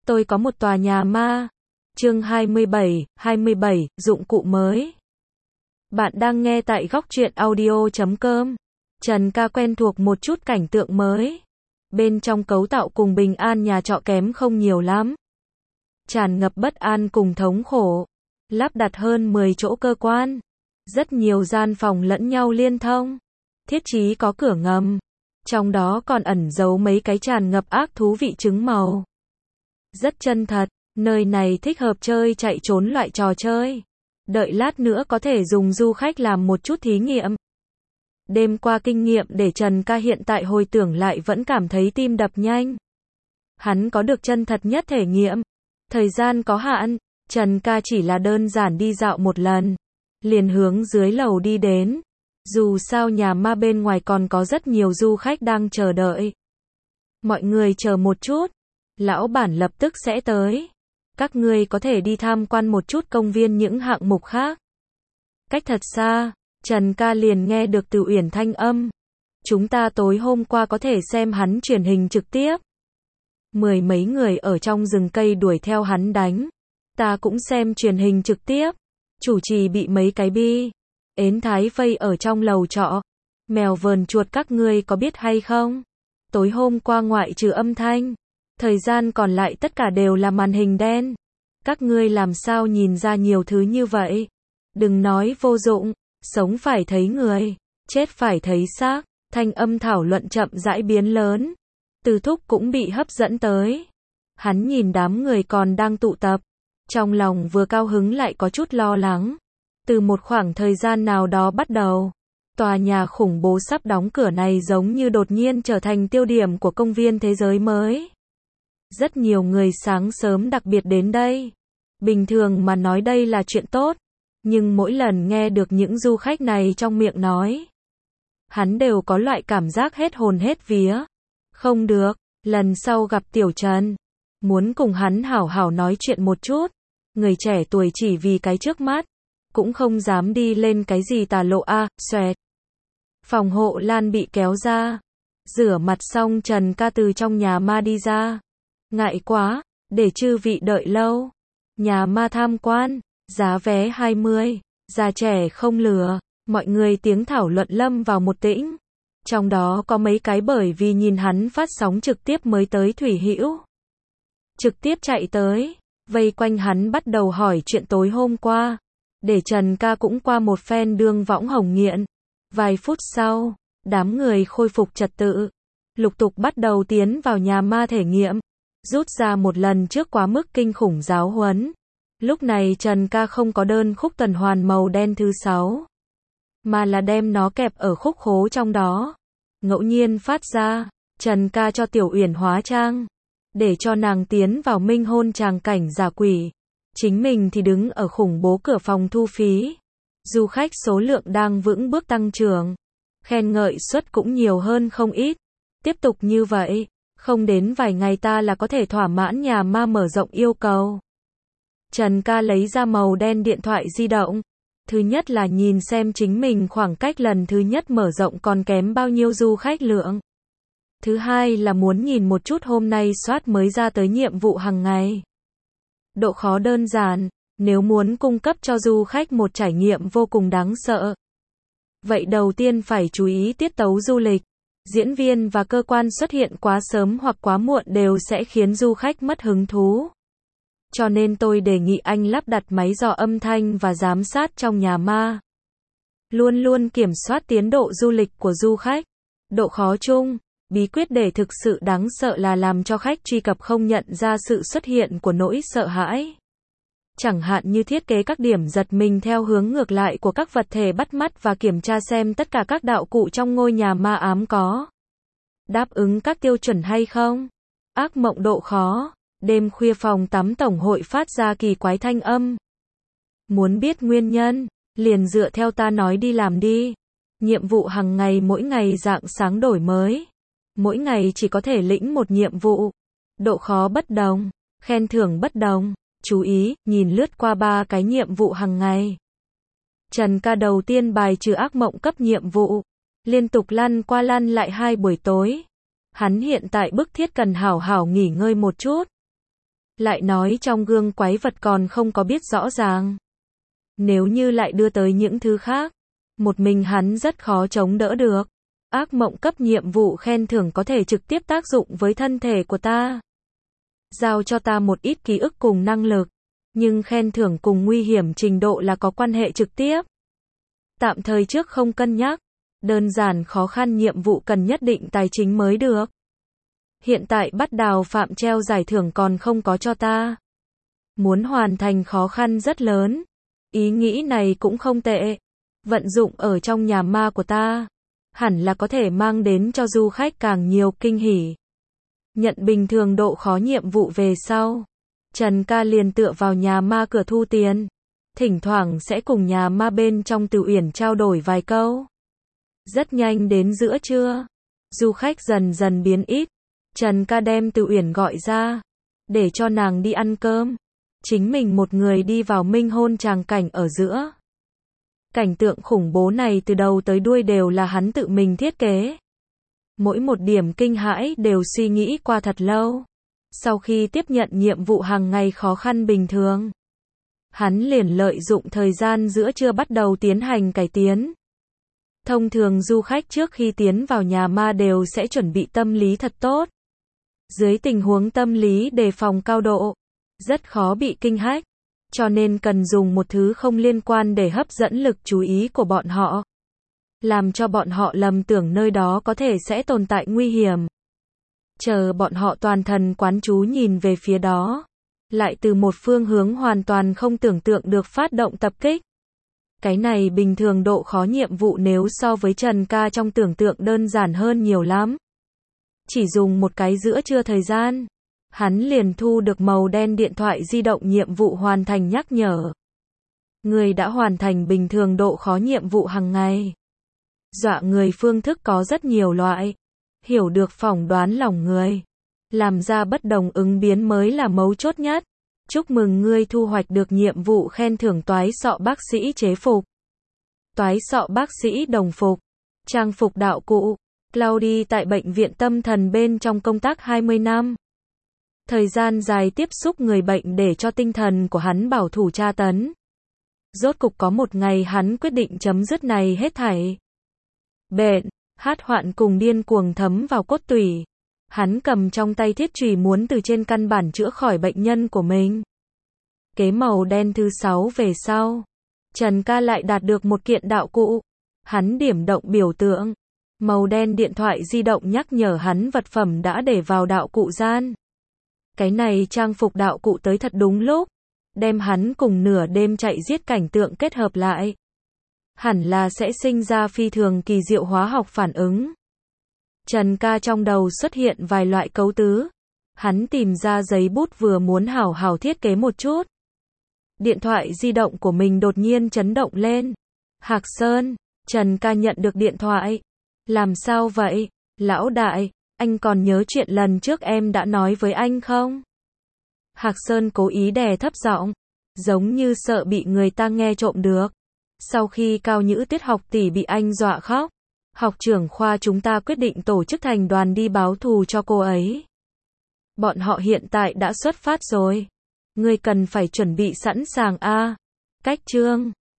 Tôi có một tòa nhà ma. Chương 27, dụng cụ mới. Bạn đang nghe tại góc truyện audio.com. Trần Ca quen thuộc một chút cảnh tượng mới. Bên trong cấu tạo cùng bình an nhà trọ kém không nhiều lắm. Tràn ngập bất an cùng thống khổ. Lắp đặt hơn 10 chỗ cơ quan. Rất nhiều gian phòng lẫn nhau liên thông. Thiết trí có cửa ngầm. Trong đó còn ẩn giấu mấy cái tràn ngập ác thú vị trứng màu. Rất chân thật, nơi này thích hợp chơi chạy trốn loại trò chơi. Đợi lát nữa có thể dùng du khách làm một chút thí nghiệm. Đêm qua kinh nghiệm để Trần Ca hiện tại hồi tưởng lại vẫn cảm thấy tim đập nhanh. Hắn có được chân thật nhất thể nghiệm. Thời gian có hạn, Trần Ca chỉ là đơn giản đi dạo một lần. Liền hướng dưới lầu đi đến. Dù sao nhà ma bên ngoài còn có rất nhiều du khách đang chờ đợi. Mọi người chờ một chút. Lão bản lập tức sẽ tới. Các ngươi có thể đi tham quan một chút công viên những hạng mục khác. Cách thật xa, Trần Ca liền nghe được Từ Uyển thanh âm. Chúng ta tối hôm qua có thể xem hắn truyền hình trực tiếp. Mười mấy người ở trong rừng cây đuổi theo hắn đánh. Ta cũng xem truyền hình trực tiếp. Chủ trì bị mấy cái bi ến thái vây ở trong lầu trọ. Mèo vờn chuột các ngươi có biết hay không? Tối hôm qua ngoại trừ âm thanh, thời gian còn lại tất cả đều là màn hình đen. Các ngươi làm sao nhìn ra nhiều thứ như vậy? Đừng nói vô dụng, sống phải thấy người, chết phải thấy xác. Thanh âm thảo luận chậm rãi biến lớn. Từ Thúc cũng bị hấp dẫn tới. Hắn nhìn đám người còn đang tụ tập. Trong lòng vừa cao hứng lại có chút lo lắng. Từ một khoảng thời gian nào đó bắt đầu, tòa nhà khủng bố sắp đóng cửa này giống như đột nhiên trở thành tiêu điểm của công viên thế giới mới. Rất nhiều người sáng sớm đặc biệt đến đây. Bình thường mà nói đây là chuyện tốt. Nhưng mỗi lần nghe được những du khách này trong miệng nói, hắn đều có loại cảm giác hết hồn hết vía. Không được, lần sau gặp Tiểu Trần, muốn cùng hắn hảo hảo nói chuyện một chút. Người trẻ tuổi chỉ vì cái trước mắt, cũng không dám đi lên cái gì tà lộ xoẹt. Phòng hộ lan bị kéo ra. Rửa mặt xong Trần Ca từ trong nhà ma đi ra. Ngại quá, để chư vị đợi lâu. Nhà ma tham quan, giá vé 20, già trẻ không lừa. Mọi người tiếng thảo luận lâm vào một tĩnh. Trong đó có mấy cái bởi vì nhìn hắn phát sóng trực tiếp mới tới Thủy Hữu. Trực tiếp chạy tới, vây quanh hắn bắt đầu hỏi chuyện tối hôm qua. Để Trần Ca cũng qua một phen đương võng hồng nghiện. Vài phút sau, đám người khôi phục trật tự. Lục tục bắt đầu tiến vào nhà ma thể nghiệm. Rút ra một lần trước quá mức kinh khủng giáo huấn. Lúc này Trần Ca không có đơn khúc tuần hoàn màu đen thứ 6. Mà là đem nó kẹp ở khúc khố trong đó. Ngẫu nhiên phát ra, Trần Ca cho Tiểu Uyển hóa trang. Để cho nàng tiến vào minh hôn tràng cảnh giả quỷ. Chính mình thì đứng ở khủng bố cửa phòng thu phí. Du khách số lượng đang vững bước tăng trưởng. Khen ngợi suất cũng nhiều hơn không ít. Tiếp tục như vậy, không đến vài ngày ta là có thể thỏa mãn nhà ma mở rộng yêu cầu. Trần Ca lấy ra màu đen điện thoại di động. Thứ nhất là nhìn xem chính mình khoảng cách lần thứ nhất mở rộng còn kém bao nhiêu du khách lượng. Thứ hai là muốn nhìn một chút hôm nay soát mới ra tới nhiệm vụ hàng ngày. Độ khó đơn giản, nếu muốn cung cấp cho du khách một trải nghiệm vô cùng đáng sợ. Vậy đầu tiên phải chú ý tiết tấu du lịch. Diễn viên và cơ quan xuất hiện quá sớm hoặc quá muộn đều sẽ khiến du khách mất hứng thú. Cho nên tôi đề nghị anh lắp đặt máy dò âm thanh và giám sát trong nhà ma. Luôn luôn kiểm soát tiến độ du lịch của du khách. Độ khó chung, bí quyết để thực sự đáng sợ là làm cho khách truy cập không nhận ra sự xuất hiện của nỗi sợ hãi. Chẳng hạn như thiết kế các điểm giật mình theo hướng ngược lại của các vật thể bắt mắt và kiểm tra xem tất cả các đạo cụ trong ngôi nhà ma ám có đáp ứng các tiêu chuẩn hay không. Ác mộng độ khó. Đêm khuya phòng tắm tổng hội phát ra kỳ quái thanh âm. Muốn biết nguyên nhân, liền dựa theo ta nói đi làm đi. Nhiệm vụ hàng ngày mỗi ngày rạng sáng đổi mới. Mỗi ngày chỉ có thể lĩnh một nhiệm vụ. Độ khó bất đồng, khen thưởng bất đồng. Chú ý, nhìn lướt qua 3 cái nhiệm vụ hàng ngày. Trần Ca đầu tiên bài trừ ác mộng cấp nhiệm vụ. Liên tục lăn qua lăn lại 2 buổi tối. Hắn hiện tại bức thiết cần hảo hảo nghỉ ngơi một chút. Lại nói trong gương quái vật còn không có biết rõ ràng. Nếu như lại đưa tới những thứ khác, một mình hắn rất khó chống đỡ được. Ác mộng cấp nhiệm vụ khen thưởng có thể trực tiếp tác dụng với thân thể của ta. Giao cho ta một ít ký ức cùng năng lực. Nhưng khen thưởng cùng nguy hiểm trình độ là có quan hệ trực tiếp. Tạm thời trước không cân nhắc. Đơn giản khó khăn nhiệm vụ cần nhất định tài chính mới được. Hiện tại bắt đào phạm treo giải thưởng còn không có cho ta. Muốn hoàn thành khó khăn rất lớn. Ý nghĩ này cũng không tệ. Vận dụng ở trong nhà ma của ta. Hẳn là có thể mang đến cho du khách càng nhiều kinh hỉ. Nhận bình thường độ khó nhiệm vụ về sau. Trần Ca liền tựa vào nhà ma cửa thu tiền. Thỉnh thoảng sẽ cùng nhà ma bên trong Từ Uyển trao đổi vài câu. Rất nhanh đến giữa trưa. Du khách dần dần biến ít. Trần Ca đem Từ Uyển gọi ra. Để cho nàng đi ăn cơm. Chính mình một người đi vào minh hôn tràng cảnh ở giữa. Cảnh tượng khủng bố này từ đầu tới đuôi đều là hắn tự mình thiết kế. Mỗi một điểm kinh hãi đều suy nghĩ qua thật lâu. Sau khi tiếp nhận nhiệm vụ hàng ngày khó khăn bình thường, hắn liền lợi dụng thời gian giữa trưa bắt đầu tiến hành cải tiến. Thông thường du khách trước khi tiến vào nhà ma đều sẽ chuẩn bị tâm lý thật tốt. Dưới tình huống tâm lý đề phòng cao độ, rất khó bị kinh hách, cho nên cần dùng một thứ không liên quan để hấp dẫn lực chú ý của bọn họ. Làm cho bọn họ lầm tưởng nơi đó có thể sẽ tồn tại nguy hiểm. Chờ bọn họ toàn thần quán chú nhìn về phía đó. Lại từ một phương hướng hoàn toàn không tưởng tượng được phát động tập kích. Cái này bình thường độ khó nhiệm vụ nếu so với Trần Ca trong tưởng tượng đơn giản hơn nhiều lắm. Chỉ dùng một cái giữa trưa thời gian. Hắn liền thu được màu đen điện thoại di động nhiệm vụ hoàn thành nhắc nhở. Người đã hoàn thành bình thường độ khó nhiệm vụ hàng ngày. Dọa người phương thức có rất nhiều loại. Hiểu được phỏng đoán lòng người. Làm ra bất đồng ứng biến mới là mấu chốt nhất. Chúc mừng ngươi thu hoạch được nhiệm vụ khen thưởng toái sọ bác sĩ chế phục. Toái sọ bác sĩ đồng phục. Trang phục đạo cụ. Claudia tại bệnh viện tâm thần bên trong công tác 20 năm. Thời gian dài tiếp xúc người bệnh để cho tinh thần của hắn bảo thủ tra tấn. Rốt cục có một ngày hắn quyết định chấm dứt này hết thảy. Bệnh, hát hoạn cùng điên cuồng thấm vào cốt tủy. Hắn cầm trong tay thiết chùy muốn từ trên căn bản chữa khỏi bệnh nhân của mình. Kế màu đen thứ 6 về sau. Trần Ca lại đạt được một kiện đạo cụ. Hắn điểm động biểu tượng. Màu đen điện thoại di động nhắc nhở hắn vật phẩm đã để vào đạo cụ gian. Cái này trang phục đạo cụ tới thật đúng lúc. Đem hắn cùng nửa đêm chạy giết cảnh tượng kết hợp lại. Hẳn là sẽ sinh ra phi thường kỳ diệu hóa học phản ứng. Trần Ca trong đầu xuất hiện vài loại cấu tứ. Hắn tìm ra giấy bút vừa muốn hảo hảo thiết kế một chút. Điện thoại di động của mình đột nhiên chấn động lên. Hạc Sơn, Trần Ca nhận được điện thoại. Làm sao vậy? Lão đại, anh còn nhớ chuyện lần trước em đã nói với anh không? Hạc Sơn cố ý đè thấp giọng, giống như sợ bị người ta nghe trộm được. Sau khi Cao Nhữ Tuyết học tỷ bị anh dọa khóc, học trưởng khoa chúng ta quyết định tổ chức thành đoàn đi báo thù cho cô ấy. Bọn họ hiện tại đã xuất phát rồi. Ngươi cần phải chuẩn bị sẵn sàng a. Cách chương